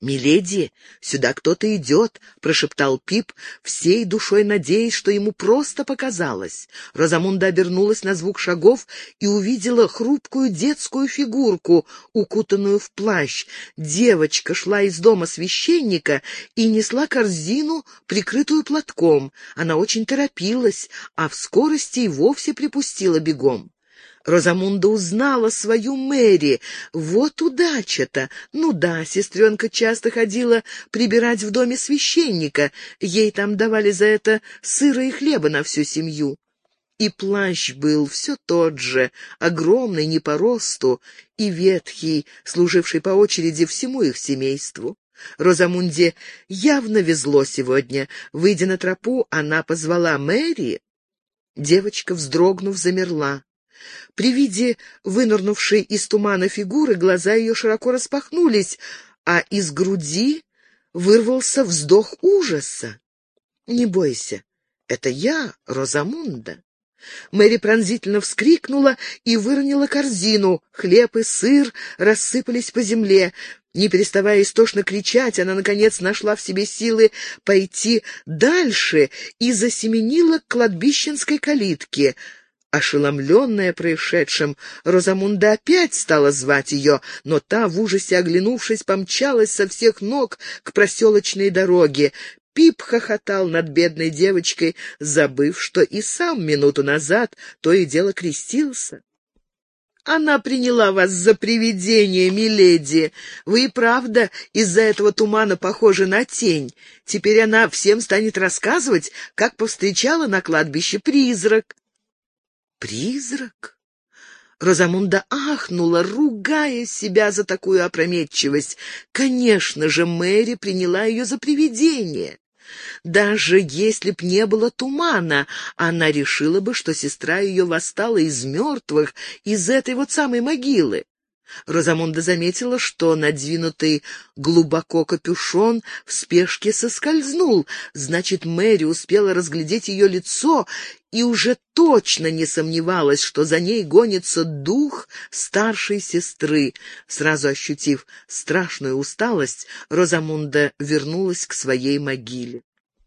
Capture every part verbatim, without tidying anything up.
«Миледи, сюда кто-то идет», — прошептал Пип, всей душой надеясь, что ему просто показалось. Розамунда обернулась на звук шагов и увидела хрупкую детскую фигурку, укутанную в плащ. Девочка шла из дома священника и несла корзину, прикрытую платком. Она очень торопилась, а в скорости и вовсе припустила бегом. Розамунда узнала свою Мэри. Вот удача-то! Ну да, сестренка часто ходила прибирать в доме священника. Ей там давали за это сыра и хлеба на всю семью. И плащ был все тот же, огромный, не по росту, и ветхий, служивший по очереди всему их семейству. Розамунде явно везло сегодня. Выйдя на тропу, она позвала Мэри. Девочка, вздрогнув, замерла. При виде вынырнувшей из тумана фигуры глаза ее широко распахнулись, а из груди вырвался вздох ужаса. «Не бойся, это я, Розамунда». Мэри пронзительно вскрикнула и выронила корзину. Хлеб и сыр рассыпались по земле. Не переставая истошно кричать, она, наконец, нашла в себе силы пойти дальше и засеменила к кладбищенской калитке. Ошеломленная происшедшим, Розамунда опять стала звать ее, но та, в ужасе оглянувшись, помчалась со всех ног к проселочной дороге. Пип хохотал над бедной девочкой, забыв, что и сам минуту назад то и дело крестился. «Она приняла вас за привидение, миледи. Вы и правда из-за этого тумана похожи на тень. Теперь она всем станет рассказывать, как повстречала на кладбище призрак». «Призрак?» Розамунда ахнула, ругая себя за такую опрометчивость. Конечно же, Мэри приняла ее за привидение. Даже если б не было тумана, она решила бы, что сестра ее восстала из мертвых, из этой вот самой могилы. Розамунда заметила, что надвинутый глубоко капюшон в спешке соскользнул. Значит, Мэри успела разглядеть ее лицо и уже точно не сомневалась, что за ней гонится дух старшей сестры. Сразу ощутив страшную усталость, Розамунда вернулась к своей могиле.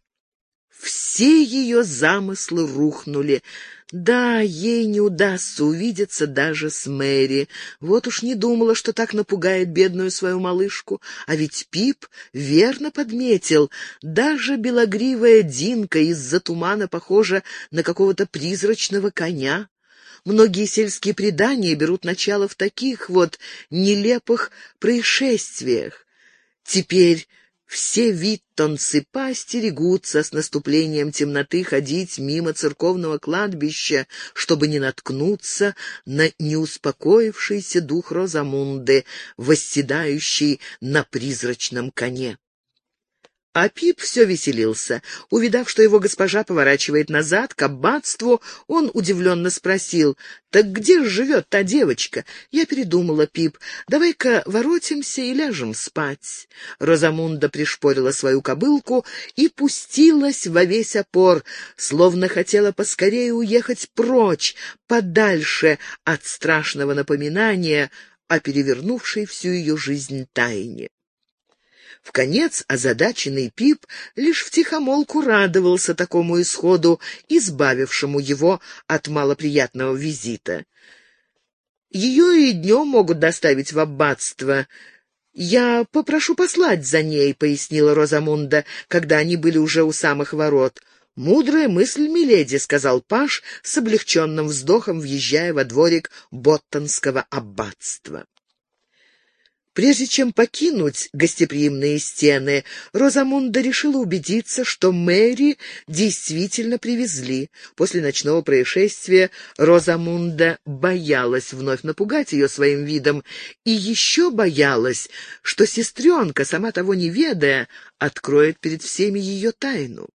Все ее замыслы рухнули. Да, ей не удастся увидеться даже с Мэри. Вот уж не думала, что так напугает бедную свою малышку. А ведь Пип верно подметил, даже белогривая Динка из-за тумана похожа на какого-то призрачного коня. Многие сельские предания берут начало в таких вот нелепых происшествиях. Теперь все виттонцы поостерегутся с наступлением темноты ходить мимо церковного кладбища, чтобы не наткнуться на неуспокоившийся дух Розамунды, восседающий на призрачном коне. А Пип все веселился. Увидав, что его госпожа поворачивает назад, к аббатству, он удивленно спросил: «Так где же живет та девочка?» «Я передумала, Пип. Давай-ка воротимся и ляжем спать». Розамунда пришпорила свою кобылку и пустилась во весь опор, словно хотела поскорее уехать прочь, подальше от страшного напоминания о перевернувшей всю ее жизнь тайне. Вконец озадаченный Пип лишь втихомолку радовался такому исходу, избавившему его от малоприятного визита. «Ее и днем могут доставить в аббатство. Я попрошу послать за ней», — пояснила Розамунда, когда они были уже у самых ворот. «Мудрая мысль, миледи», — сказал паж с облегченным вздохом, въезжая во дворик Боттонского аббатства. Прежде чем покинуть гостеприимные стены, Розамунда решила убедиться, что Мэри действительно привезли. После ночного происшествия Розамунда боялась вновь напугать ее своим видом и еще боялась, что сестренка, сама того не ведая, откроет перед всеми ее тайну.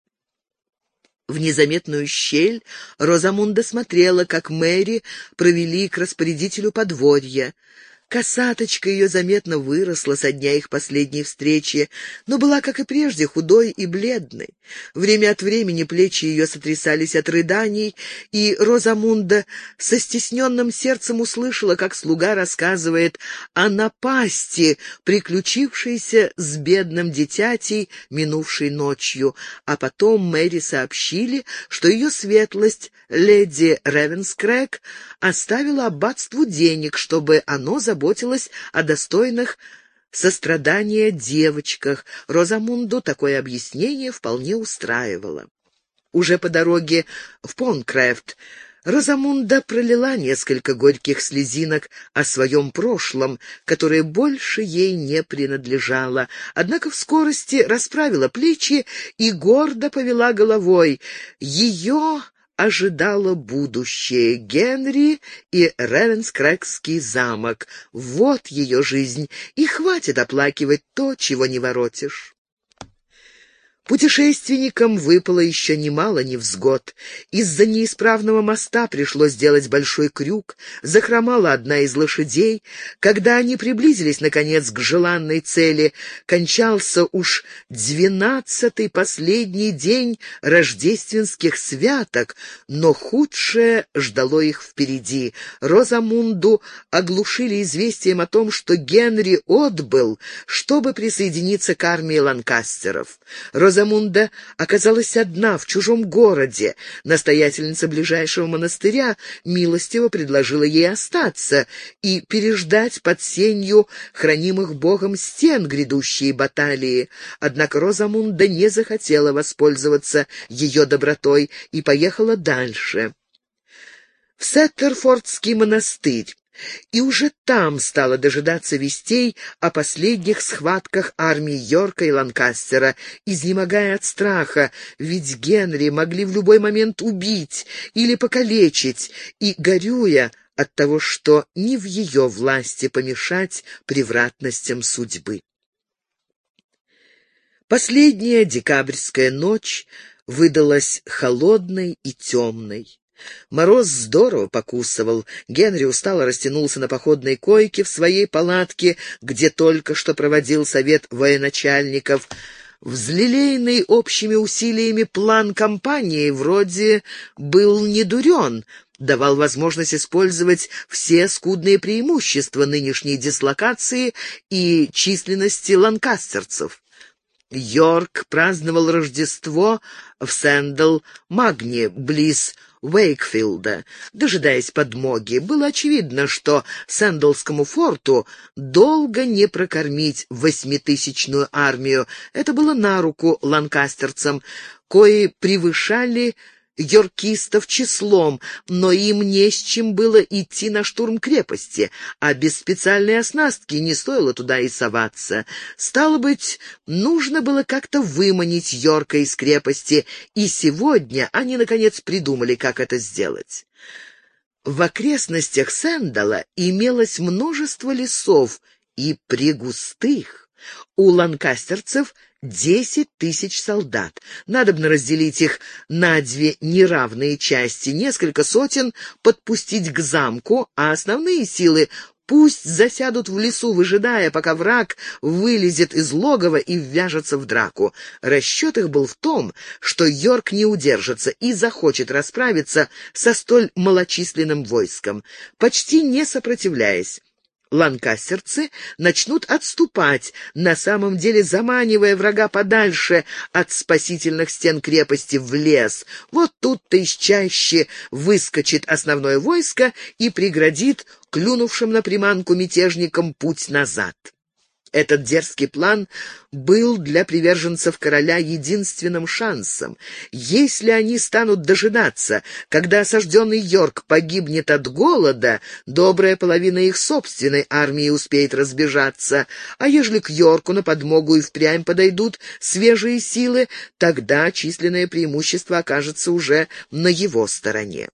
В незаметную щель Розамунда смотрела, как Мэри провели к распорядителю подворья. Косаточка ее заметно выросла со дня их последней встречи, но была, как и прежде, худой и бледной. Время от времени плечи ее сотрясались от рыданий, и Розамунда со стесненным сердцем услышала, как слуга рассказывает о напасти, приключившейся с бедным дитятей минувшей ночью, а потом Мэри сообщили, что ее светлость, леди Ревенскрэг, оставила аббатству денег, чтобы оно заботилось о достойных сострадания девочках. Розамунду такое объяснение вполне устраивало. Уже по дороге в Понкрефт Розамунда пролила несколько горьких слезинок о своем прошлом, которое больше ей не принадлежало, однако в скорости расправила плечи и гордо повела головой. Ее ожидало будущее: Генри и Ревенскрэгский замок. Вот ее жизнь, и хватит оплакивать то, чего не воротишь. Путешественникам выпало еще немало невзгод. Из-за неисправного моста пришлось делать большой крюк, захромала одна из лошадей. Когда они приблизились, наконец, к желанной цели, кончался уж двенадцатый последний день рождественских святок, но худшее ждало их впереди. Розамунду оглушили известием о том, что Генри отбыл, чтобы присоединиться к армии ланкастеров. Розамунда оказалась одна в чужом городе. Настоятельница ближайшего монастыря милостиво предложила ей остаться и переждать под сенью хранимых Богом стен грядущие баталии. Однако Розамунда не захотела воспользоваться ее добротой и поехала дальше, в Сеттерфордский монастырь, и уже там стала дожидаться вестей о последних схватках армий Йорка и Ланкастера, изнемогая от страха, ведь Генри могли в любой момент убить или покалечить, и горюя от того, что не в ее власти помешать превратностям судьбы. Последняя декабрьская ночь выдалась холодной и темной. Мороз здорово покусывал. Генри устало растянулся на походной койке в своей палатке, где только что проводил совет военачальников. Взлелеянный общими усилиями план кампании вроде был не дурен, давал возможность использовать все скудные преимущества нынешней дислокации и численности ланкастерцев. Йорк праздновал Рождество в Сэндл-Магне, близ Уэйкфилда, дожидаясь подмоги. Было очевидно, что Сэндлскому форту долго не прокормить восьмитысячную армию. Это было на руку ланкастерцам, кои превышали йоркистов числом, но им не с чем было идти на штурм крепости, а без специальной оснастки не стоило туда и соваться. Стало быть, нужно было как-то выманить Йорка из крепости, и сегодня они, наконец, придумали, как это сделать. В окрестностях Сэндала имелось множество лесов, и пригустых. У ланкастерцев десять тысяч солдат. Надобно разделить их на две неравные части, несколько сотен подпустить к замку, а основные силы пусть засядут в лесу, выжидая, пока враг вылезет из логова и ввяжется в драку. Расчет их был в том, что Йорк не удержится и захочет расправиться со столь малочисленным войском. Почти не сопротивляясь, ланкастерцы начнут отступать, на самом деле заманивая врага подальше от спасительных стен крепости в лес. Вот тут-то из чащи выскочит основное войско и преградит клюнувшим на приманку мятежникам путь назад. Этот дерзкий план был для приверженцев короля единственным шансом. Если они станут дожидаться, когда осажденный Йорк погибнет от голода, добрая половина их собственной армии успеет разбежаться, а ежели к Йорку на подмогу и впрямь подойдут свежие силы, тогда численное преимущество окажется уже на его стороне.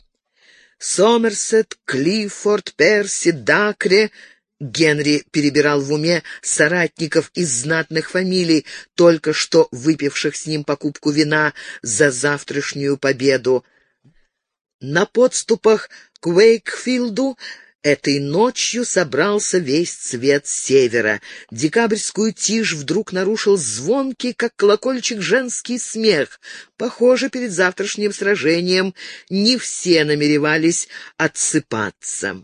Сомерсет, Клиффорд, Перси, Дакре — Генри перебирал в уме соратников из знатных фамилий, только что выпивших с ним покупку вина за завтрашнюю победу. На подступах к Уэйкфилду Этой ночью собрался весь цвет севера. Декабрьскую тишь вдруг нарушил звонкий, как колокольчик, женский смех. Похоже, перед завтрашним сражением не все намеревались отсыпаться.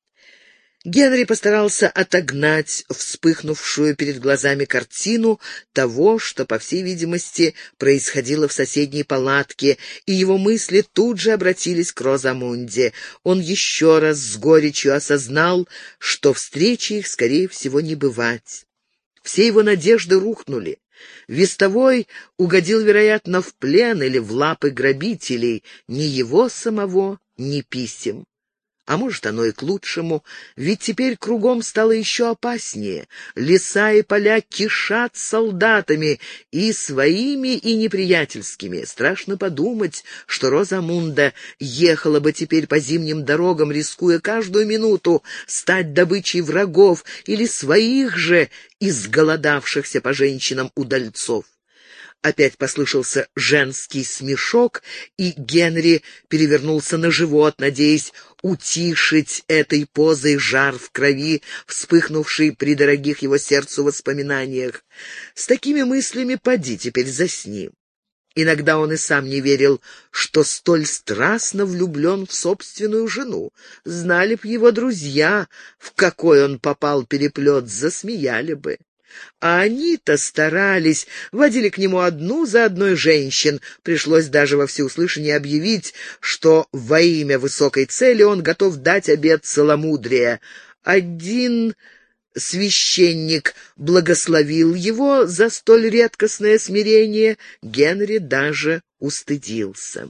Генри постарался отогнать вспыхнувшую перед глазами картину того, что, по всей видимости, происходило в соседней палатке, и его мысли тут же обратились к Розамунде. Он еще раз с горечью осознал, что встречи их, скорее всего, не бывать. Все его надежды рухнули. Вестовой угодил, вероятно, в плен или в лапы грабителей, ни его самого, ни писем. А может, оно и к лучшему, ведь теперь кругом стало еще опаснее. Леса и поля кишат солдатами, и своими, и неприятельскими. Страшно подумать, что Розамунда ехала бы теперь по зимним дорогам, рискуя каждую минуту стать добычей врагов или своих же изголодавшихся по женщинам удальцов. Опять послышался женский смешок, и Генри перевернулся на живот, надеясь утишить этой позой жар в крови, вспыхнувший при дорогих его сердцу воспоминаниях. С такими мыслями поди теперь засни. Иногда он и сам не верил, что столь страстно влюблен в собственную жену. Знали б его друзья, в какой он попал переплет, засмеяли бы. А они-то старались, водили к нему одну за одной женщин. Пришлось даже во всеуслышание объявить, что во имя высокой цели он готов дать обет целомудрия. Один священник благословил его за столь редкостное смирение, Генри даже устыдился.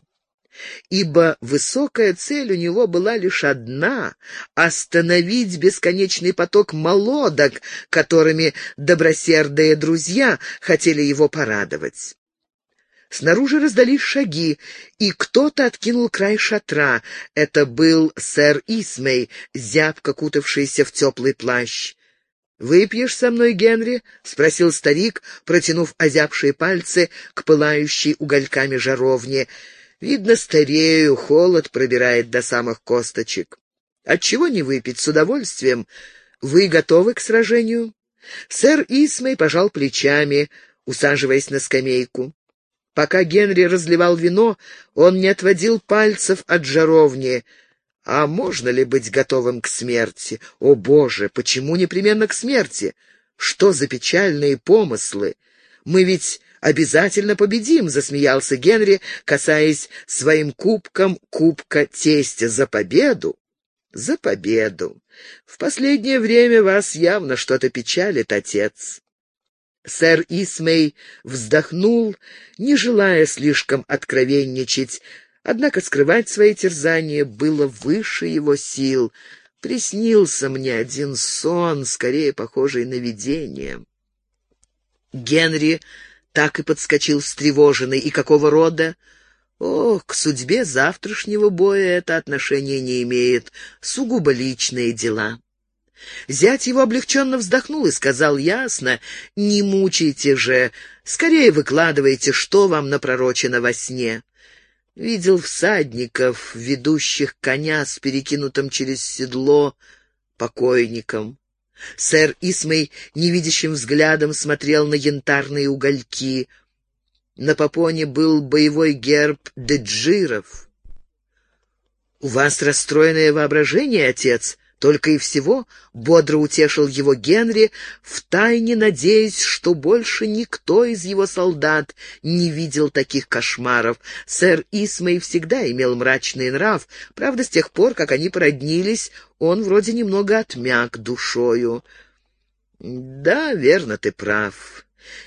Ибо высокая цель у него была лишь одна — остановить бесконечный поток молодок, которыми добросердые друзья хотели его порадовать. Снаружи раздались шаги, и кто-то откинул край шатра. Это был сэр Исмей, зябко кутавшийся в теплый плащ. «Выпьешь со мной, Генри?» — спросил старик, протянув озябшие пальцы к пылающей угольками жаровне. «Видно, старею, холод пробирает до самых косточек. Отчего не выпить? С удовольствием. Вы готовы к сражению?» Сэр Исмей пожал плечами, усаживаясь на скамейку. Пока Генри разливал вино, он не отводил пальцев от жаровни. «А можно ли быть готовым к смерти? О, Боже, почему непременно к смерти? Что за печальные помыслы? Мы ведь обязательно победим», — засмеялся Генри, касаясь своим кубком кубка тестя. «За победу? За победу. В последнее время вас явно что-то печалит, отец». Сэр Исмей вздохнул, не желая слишком откровенничать, однако скрывать свои терзания было выше его сил. «Приснился мне один сон, скорее похожий на видение». Генри так и подскочил встревоженный. «И какого рода?» «О, к судьбе завтрашнего боя это отношение не имеет. Сугубо личные дела». Зять его облегченно вздохнул и сказал ясно: «Не мучайте же, скорее выкладывайте, что вам напророчено во сне». Видел всадников, ведущих коня с перекинутым через седло покойником. Сэр Исмей невидящим взглядом смотрел на янтарные угольки. На попоне был боевой герб Деджиров. «У вас расстроенное воображение, отец?» Только и всего бодро утешил его Генри, втайне надеясь, что больше никто из его солдат не видел таких кошмаров. Сэр Исмей всегда имел мрачный нрав, правда, с тех пор, как они породнились, он вроде немного отмяк душою. «Да, верно, ты прав».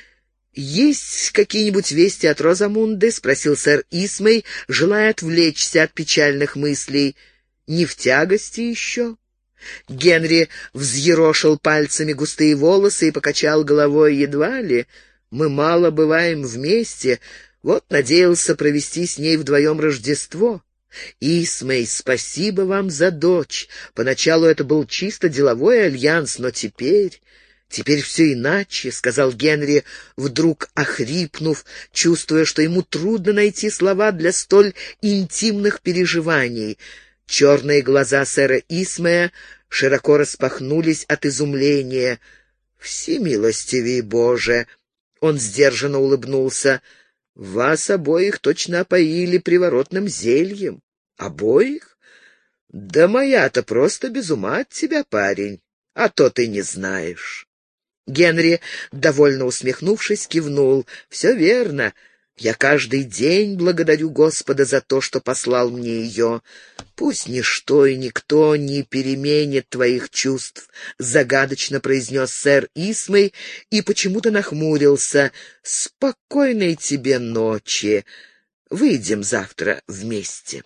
«Есть какие-нибудь вести от Розамунды?» — спросил сэр Исмей, желая отвлечься от печальных мыслей. «Не в тягости еще?» Генри взъерошил пальцами густые волосы и покачал головой. «Едва ли. Мы мало бываем вместе. Вот надеялся провести с ней вдвоем Рождество. Исмей, спасибо вам за дочь. Поначалу это был чисто деловой альянс, но теперь... «Теперь все иначе», — сказал Генри, вдруг охрипнув, чувствуя, что ему трудно найти слова для столь интимных переживаний. Черные глаза сэра Исмея широко распахнулись от изумления. «Всемилостивей Боже!» — он сдержанно улыбнулся. «Вас обоих точно опоили приворотным зельем. Обоих? Да моя-то просто без ума от тебя, парень, а то ты не знаешь». Генри, довольно усмехнувшись, кивнул. «Все верно. Я каждый день благодарю Господа за то, что послал мне ее. Пусть ничто и никто не переменит твоих чувств», — загадочно произнес сэр Исмей и почему-то нахмурился. «Спокойной тебе ночи. Выйдем завтра вместе».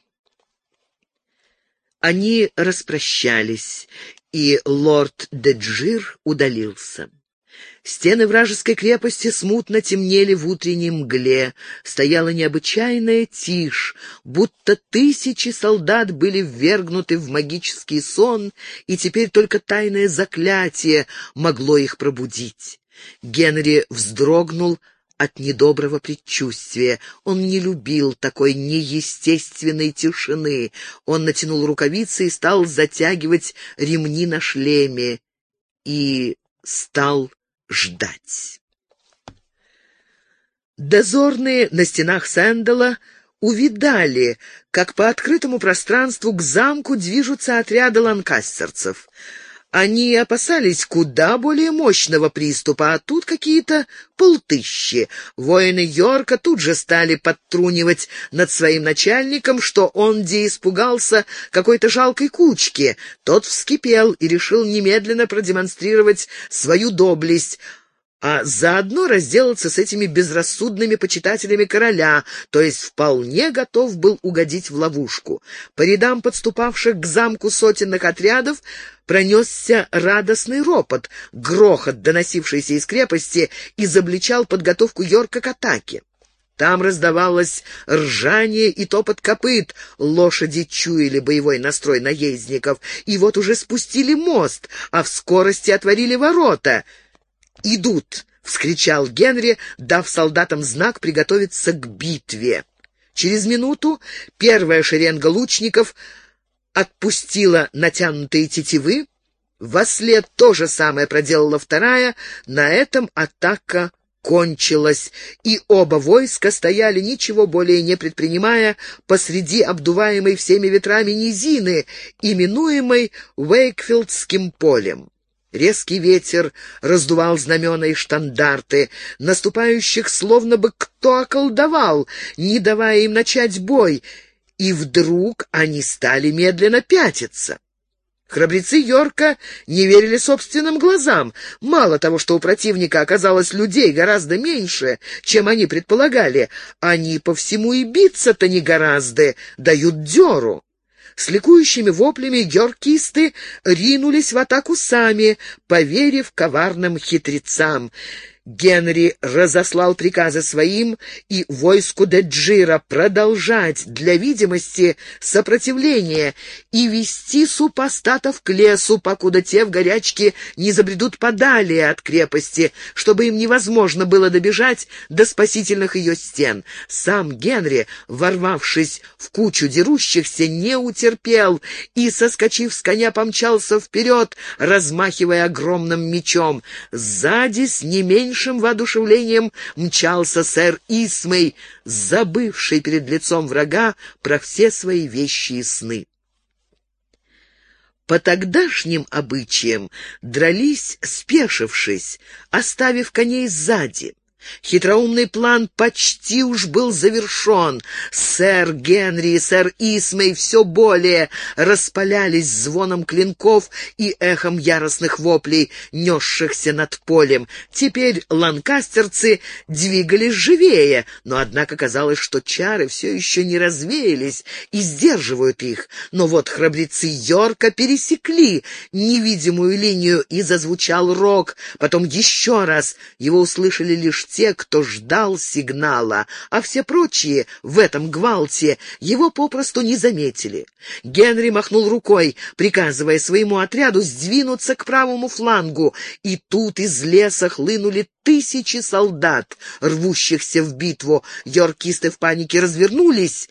Они распрощались, и лорд Деджир удалился. Стены вражеской крепости смутно темнели в утренней мгле. Стояла необычайная тишь, будто тысячи солдат были ввергнуты в магический сон, и теперь только тайное заклятие могло их пробудить. Генри вздрогнул от недоброго предчувствия. Он не любил такой неестественной тишины. Он натянул рукавицы и стал затягивать ремни на шлеме. И стал ждать. Дозорные на стенах Сэндала увидали, как по открытому пространству к замку движутся отряды ланкастерцев. Они опасались куда более мощного приступа, а тут какие-то полтыщи. Воины Йорка тут же стали подтрунивать над своим начальником, что он де испугался какой-то жалкой кучки. Тот вскипел и решил немедленно продемонстрировать свою доблесть, а заодно разделаться с этими безрассудными почитателями короля, то есть вполне готов был угодить в ловушку. По рядам подступавших к замку сотенных отрядов пронесся радостный ропот. Грохот, доносившийся из крепости, изобличал подготовку Йорка к атаке. Там раздавалось ржание и топот копыт. Лошади чуяли боевой настрой наездников, и вот уже спустили мост, а в скорости отворили ворота. «Идут!» — вскричал Генри, дав солдатам знак приготовиться к битве. Через минуту первая шеренга лучников отпустила натянутые тетивы. Вслед то же самое проделала вторая. На этом атака кончилась, и оба войска стояли, ничего более не предпринимая, посреди обдуваемой всеми ветрами низины, именуемой Уэйкфилдским полем. Резкий ветер раздувал знамена и штандарты. Наступающих словно бы кто околдовал, не давая им начать бой, и вдруг они стали медленно пятиться. Храбрецы Йорка не верили собственным глазам. Мало того, что у противника оказалось людей гораздо меньше, чем они предполагали, они по всему и биться-то не гораздо, дают дёру. С ликующими воплями йоркисты ринулись в атаку сами, поверив коварным хитрецам. Генри разослал приказы своим и войску Деджира продолжать для видимости сопротивление и вести супостатов к лесу, покуда те в горячке не забредут подалее от крепости, чтобы им невозможно было добежать до спасительных ее стен. Сам Генри, ворвавшись в кучу дерущихся, не утерпел и, соскочив с коня, помчался вперед, размахивая огромным мечом. Сзади с не меньшим воодушевлением мчался сэр Исмей, забывший перед лицом врага про все свои вещи и сны. По тогдашним обычаям дрались, спешившись, оставив коней сзади. Хитроумный план почти уж был завершен. Сэр Генри и сэр Исмей все более распалялись звоном клинков и эхом яростных воплей, несшихся над полем. Теперь ланкастерцы двигались живее, но, однако, казалось, что чары все еще не развеялись и сдерживают их. Но вот храбрецы Йорка пересекли невидимую линию, и зазвучал рог. Потом еще раз его услышали лишь те, кто ждал сигнала, а все прочие в этом гвалте его попросту не заметили. Генри махнул рукой, приказывая своему отряду сдвинуться к правому флангу, и тут из леса хлынули тысячи солдат, рвущихся в битву. Йоркисты в панике развернулись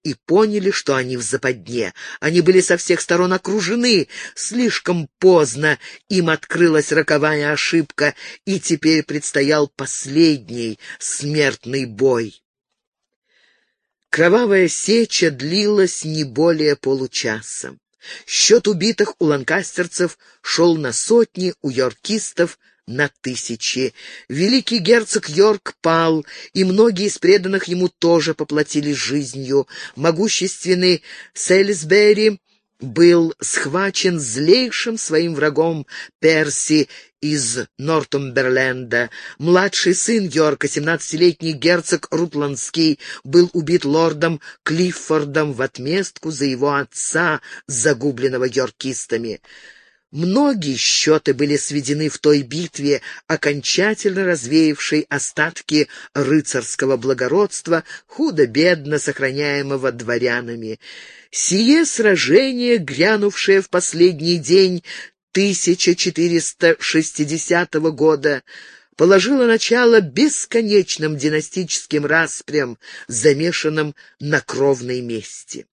и поняли, что они в западне. Они были со всех сторон окружены. Слишком поздно им открылась роковая ошибка, и теперь предстоял последний смертный бой. Кровавая сеча длилась не более получаса. Счет убитых у ланкастерцев шел на сотни, у йоркистов — на тысячи. Великий герцог Йорк пал, и многие из преданных ему тоже поплатились жизнью. Могущественный Сэлисбери был схвачен злейшим своим врагом Перси из Нортумберленда. Младший сын Йорка, семнадцатилетний герцог Рутландский, был убит лордом Клиффордом в отместку за его отца, загубленного йоркистами. Многие счеты были сведены в той битве, окончательно развеявшей остатки рыцарского благородства, худо-бедно сохраняемого дворянами. Сие сражение, грянувшее в последний день тысяча четыреста шестидесятого года, положило начало бесконечным династическим распрям, замешанным на кровной мести.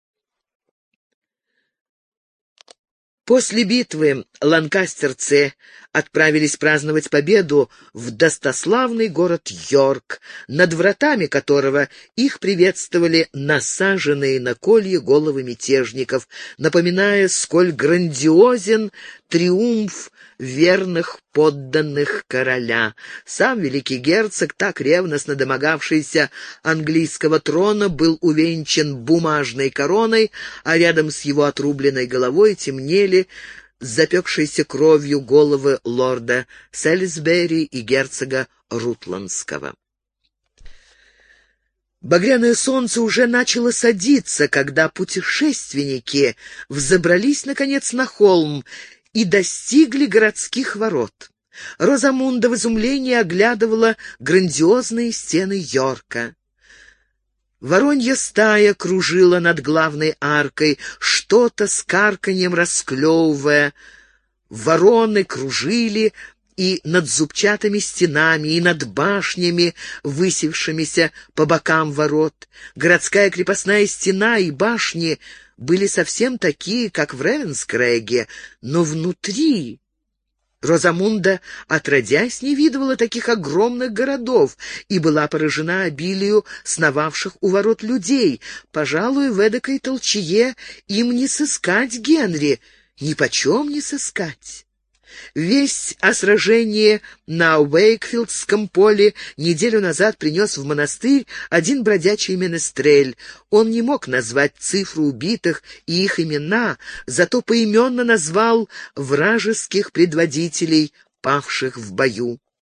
После битвы ланкастерцы отправились праздновать победу в достославный город Йорк, над вратами которого их приветствовали насаженные на колья головы мятежников, напоминая, сколь грандиозен триумф верных подданных короля. Сам великий герцог, так ревностно домогавшийся английского трона, был увенчан бумажной короной, а рядом с его отрубленной головой темнели запекшейся кровью головы лорда Сэлисбери и герцога Рутландского. Багряное солнце уже начало садиться, когда путешественники взобрались, наконец, на холм и достигли городских ворот. Розамунда в изумлении оглядывала грандиозные стены Йорка. Воронья стая кружила над главной аркой, что-то с карканьем расклевывая. Вороны кружили и над зубчатыми стенами, и над башнями, высевшимися по бокам ворот. Городская крепостная стена и башни были совсем такие, как в Ревенскрэге, но внутри... Розамунда, отродясь, не видывала таких огромных городов и была поражена обилию сновавших у ворот людей. Пожалуй, в эдакой толчее им не сыскать Генри, нипочем не сыскать. Весть о сражении на Уэйкфилдском поле неделю назад принес в монастырь один бродячий менестрель. Он не мог назвать цифру убитых и их имена, зато поименно назвал вражеских предводителей, павших в бою.